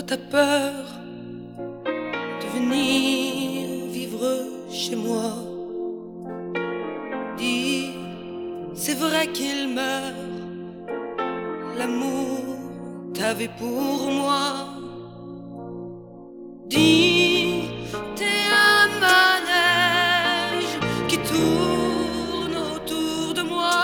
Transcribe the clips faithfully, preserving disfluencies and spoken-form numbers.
t'as peur de venir vivre chez moi. Dis, c'est vrai qu'il meurt, l'amour t'avais pour moi. Dis, t'es un manège qui tourne autour de moi.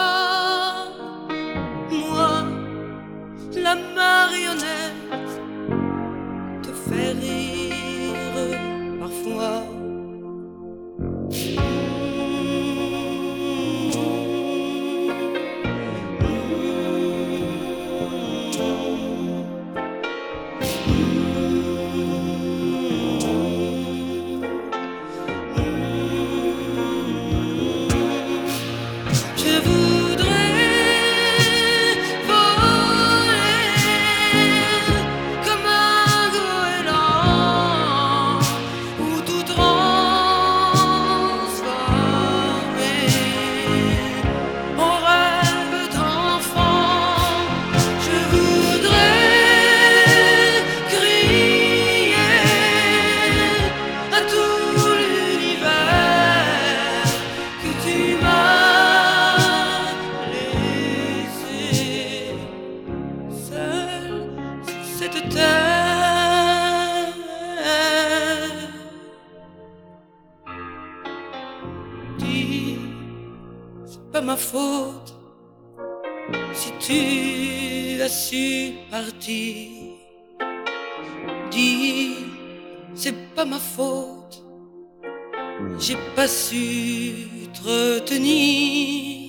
Moi, la marionnette, te fait rire parfois. Je voudrais voler comme un goéland ou tout transformer en rêve d'enfant. Je voudrais crier à tout l'univers que tu m'as cette terre. Dis, c'est pas ma faute si tu as su partir. Dis, c'est pas ma faute, j'ai pas su te retenir.